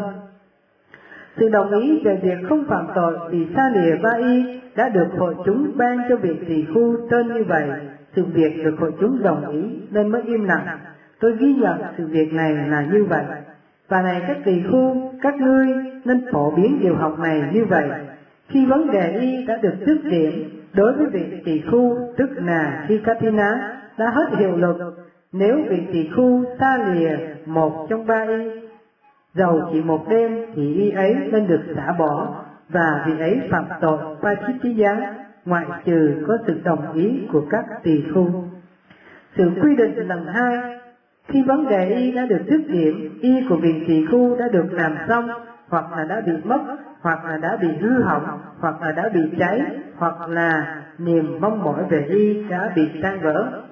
Sự đồng ý về việc không phạm tội vì xa lìa ba y đã được hội chúng ban cho vị tỳ khưu tên như vậy. Sự việc được hội chúng đồng ý nên mới im lặng. Tôi ghi nhận sự việc này là như vậy. Và này các tỳ khưu, các ngươi nên phổ biến điều học này như vậy. Khi vấn đề y đã được dứt điểm đối với vị tỳ khưu, tức là khi Katina đã hết hiệu lực, nếu vị tỳ khưu xa lìa một trong ba y, dầu chỉ một đêm, thì y ấy nên được xả bỏ, và vị ấy phạm tội Pachittiya, ngoại trừ có sự đồng ý của các tỳ khưu. Sự quy định lần hai: khi vấn đề y đã được dứt điểm, y của vị tỳ khưu đã được làm xong, hoặc là đã bị mất, hoặc là đã bị hư hỏng, hoặc là đã bị cháy, hoặc là niềm mong mỏi về y đã bị tan vỡ.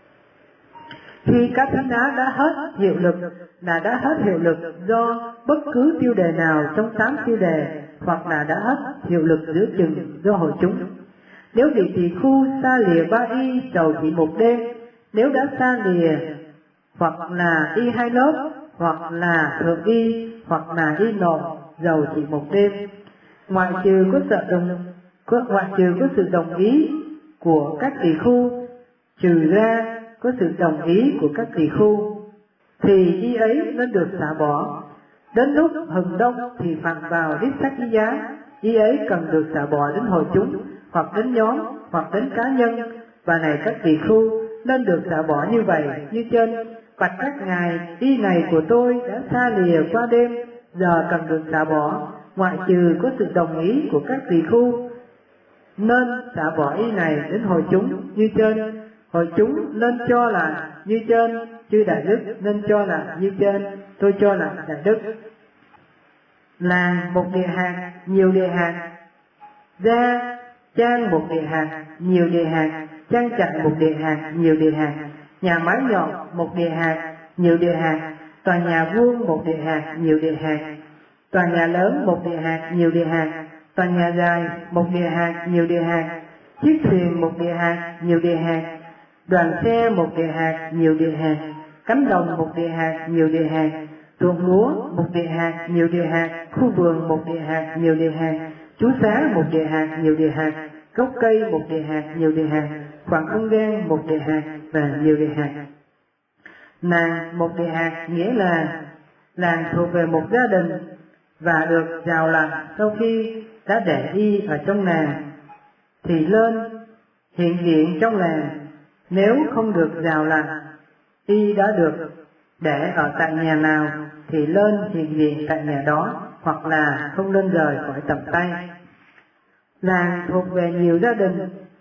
Khi các thánh đá đã hết hiệu lực do bất cứ tiêu đề nào trong 8 tiêu đề, hoặc là đã hết hiệu lực giữa chừng do hội chúng. Nếu vị tỳ khưu xa lìa ba y dầu chỉ một đêm, nếu đã xa lìa hoặc là y hai lớp, hoặc là thượng y, hoặc là y nộn dầu chỉ một đêm, ngoại trừ có sự đồng ý của các tỳ khưu, trừ ra có sự đồng ý của các tỳ khưu, thì y ấy nên được xả bỏ. Đến lúc hừng đông thì phạm vào đích sắc y giá, y ấy cần được xả bỏ đến hội chúng, hoặc đến nhóm, hoặc đến cá nhân. Và này các tỳ khưu nên được xả bỏ như vậy như trên: Bạch các ngài, y này của tôi đã xa lìa qua đêm, giờ cần được xả bỏ, ngoại trừ có sự đồng ý của các tỳ khưu, nên xả bỏ y này đến hội chúng như trên. Hội chúng nên cho là như trên, chư đại đức nên cho là như trên, tôi cho là đại đức. Làng một địa hạt, nhiều địa hạt. Gia trang một địa hạt, nhiều địa hạt. Trang trại một địa hạt, nhiều địa hạt. Nhà máy nhọn một địa hạt, nhiều địa hạt. Tòa nhà vuông một địa hạt, nhiều địa hạt. Tòa nhà lớn một địa hạt, nhiều địa hạt. Tòa nhà dài một địa hạt, nhiều địa hạt. Chiếc thuyền một địa hạt, nhiều địa hạt. Đoàn xe một địa hạt, nhiều địa hạt. Cánh đồng một địa hạt, nhiều địa hạt. Ruộng lúa một địa hạt, nhiều địa hạt. Khu vườn một địa hạt, nhiều địa hạt. Trú xá một địa hạt, nhiều địa hạt. Gốc cây một địa hạt, nhiều địa hạt. Khoảng không gian một địa hạt và nhiều địa hạt. Nàng một địa hạt nghĩa là làng thuộc về một gia đình và được giàu lành sau khi đã để y ở trong làng thì lên hiện diện trong làng. Nếu không được giàu lành, y đã được để ở tại nhà nào thì lên hiện diện tại nhà đó, hoặc là không lên rời khỏi tầm tay. Làng thuộc về nhiều gia đình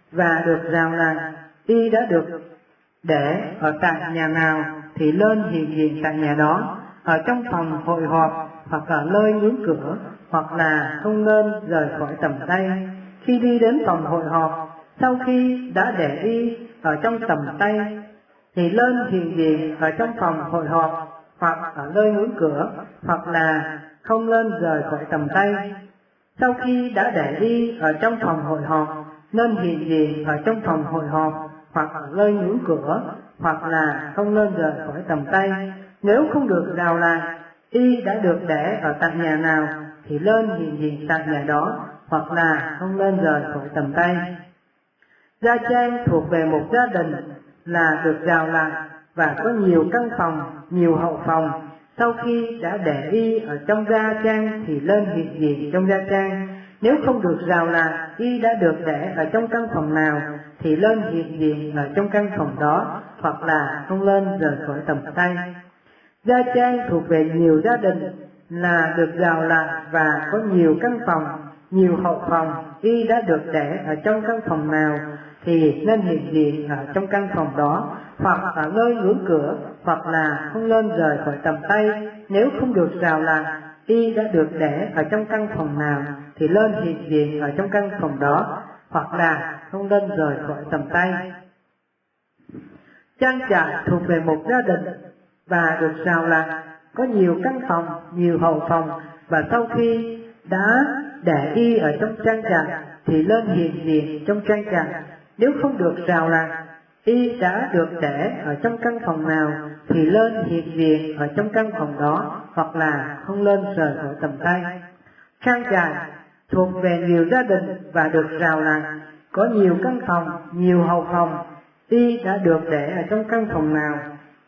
và được rào là y đã được để ở tại nhà nào thì lên hiện diện tại nhà đó, ở trong phòng hội họp hoặc ở nơi ngưỡng cửa, hoặc là không nên rời khỏi tầm tay. Khi đi đến phòng hội họp, sau khi đã để y ở trong tầm tay thì lên hiện diện ở trong phòng hội họp hoặc ở nơi ngưỡng cửa, hoặc là không nên rời khỏi tầm tay. Sau khi đã để y ở trong phòng hội họp, nên hiện diện ở trong phòng hội họp hoặc ở nơi ngưỡng cửa, hoặc là không nên rời khỏi tầm tay. Nếu không được rào là y đã được để ở tại nhà nào thì lên hiện diện tại nhà đó, hoặc là không nên rời khỏi tầm tay. Gia trang thuộc về một gia đình là được rào lại và có nhiều căn phòng, nhiều hậu phòng. Sau khi đã để y ở trong gia trang thì lên hiện diện trong gia trang. Nếu không được rào là y đã được để ở trong căn phòng nào thì lên hiện diện ở trong căn phòng đó, hoặc là không lên rời khỏi tầm tay. Gia trang thuộc về nhiều gia đình là được rào lại và có nhiều căn phòng, nhiều hậu phòng. Y đã được để ở trong căn phòng nào thì nên hiện diện ở trong căn phòng đó, hoặc ở nơi ngưỡng cửa, hoặc là không lên rời khỏi tầm tay. Nếu không được rào lại y đã được để ở trong căn phòng nào thì lên hiện diện ở trong căn phòng đó, hoặc là không lên rời khỏi tầm tay. Trang trại thuộc về một gia đình và được rào lại, có nhiều căn phòng, nhiều hậu phòng, và sau khi đã để y ở trong trang trại thì lên hiện diện trong trang trại. Nếu không được rào lại y đã được để ở trong căn phòng nào thì lên hiện diện ở trong căn phòng đó, hoặc là không lên rời khỏi tầm tay. Trang trại thuộc về nhiều gia đình và được rào lại, có nhiều căn phòng, nhiều hậu phòng. Y đã được để ở trong căn phòng nào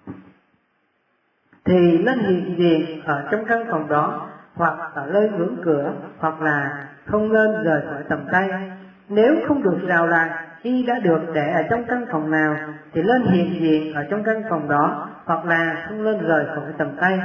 thì lên hiện diện ở trong căn phòng đó, hoặc ở nơi ngưỡng cửa, hoặc là không nên rời khỏi tầm tay. Nếu không được rào lại y đã được để ở trong căn phòng nào thì lên hiện diện ở trong căn phòng đó, hoặc là không lên rời khỏi tầm tay.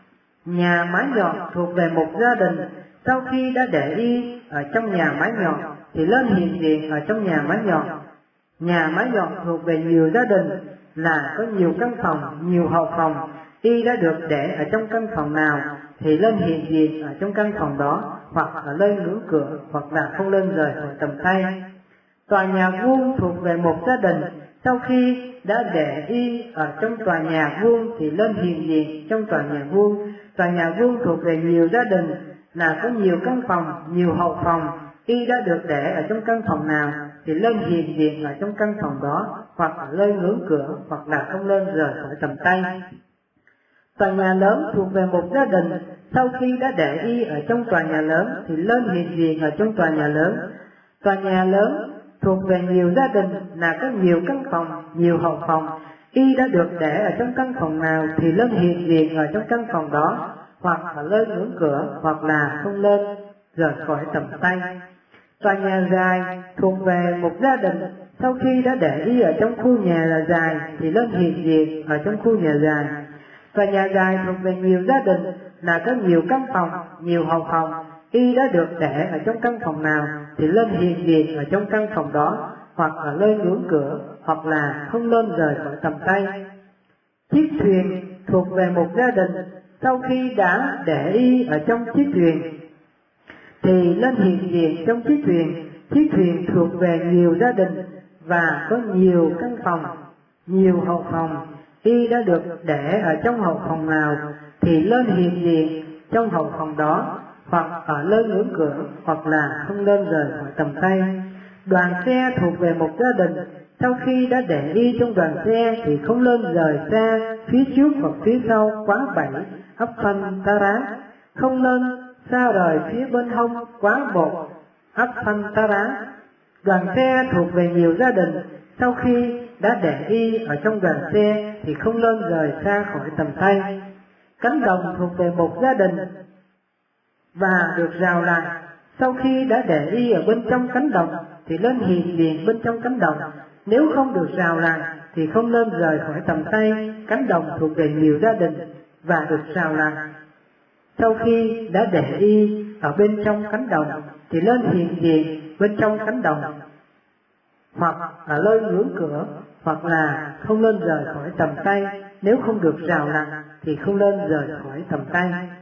Nhà mái nhọn thuộc về một gia đình, sau khi đã để y ở trong nhà mái nhọn thì lên hiện diện ở trong nhà mái nhọn. Nhà mái nhọn thuộc về nhiều gia đình là có nhiều căn phòng, nhiều hậu phòng. Y đã được để ở trong căn phòng nào thì lên hiện diện ở trong căn phòng đó, hoặc ở nơi ngưỡng cửa, hoặc là không lên rời khỏi tầm tay. Tòa nhà vuông thuộc về một gia đình, sau khi đã để y ở trong tòa nhà vuông thì lên hiện diện trong tòa nhà vuông. Tòa nhà vuông thuộc về nhiều gia đình là có nhiều căn phòng, nhiều hậu phòng. Y đã được để ở trong căn phòng nào thì lên hiện diện ở trong căn phòng đó, hoặc ở nơi ngưỡng cửa, hoặc là không lên rời khỏi tầm tay. Tòa nhà lớn thuộc về một gia đình, sau khi đã để y ở trong tòa nhà lớn thì lên hiện diện ở trong tòa nhà lớn. Tòa nhà lớn thuộc về nhiều gia đình là có nhiều căn phòng, nhiều hậu phòng. Y đã được để ở trong căn phòng nào thì lên hiện diện ở trong căn phòng đó, hoặc ở nơi ngưỡng cửa, hoặc là không lên rời khỏi tầm tay. Tòa nhà dài thuộc về một gia đình, sau khi đã để y ở trong khu nhà là dài thì lên hiện diện ở trong khu nhà dài. Tòa nhà dài thuộc về nhiều gia đình là có nhiều căn phòng, nhiều hậu phòng. Y đã được để ở trong căn phòng nào thì lên hiện diện ở trong căn phòng đó, hoặc ở nơi ngưỡng cửa, hoặc là không lên rời khỏi tầm tay. Chiếc thuyền thuộc về một gia đình, sau khi đã để y ở trong chiếc thuyền thì lên hiện diện trong chiếc thuyền. Chiếc thuyền thuộc về nhiều gia đình và có nhiều căn phòng, nhiều hậu phòng. Y đã được để ở trong hậu phòng nào thì lên hiện diện trong hậu phòng đó, hoặc ở nơi ngưỡng cửa, hoặc là không lên rời khỏi tầm tay. Đoàn xe thuộc về một gia đình, sau khi đã để y trong đoàn xe thì không lên rời xa phía trước hoặc phía sau quá 7 ấp phanh tá rá, không nên xa rời phía bên hông quá 1 ấp phanh tá rá. Đoàn xe thuộc về nhiều gia đình, sau khi đã để y ở trong đoàn xe thì không lên rời xa khỏi tầm tay. Cánh đồng thuộc về một gia đình và được rào lại, sau khi đã để y ở bên trong cánh đồng thì lên hiện diện bên trong cánh đồng. Nếu không được rào lại thì không nên rời khỏi tầm tay. Cánh đồng thuộc về nhiều gia đình và được rào lại, sau khi đã để y ở bên trong cánh đồng thì lên hiện diện bên trong cánh đồng. hoặc là lơi ngưỡng cửa, hoặc là không nên rời khỏi tầm tay, nếu không được rào nặng thì không nên rời khỏi tầm tay.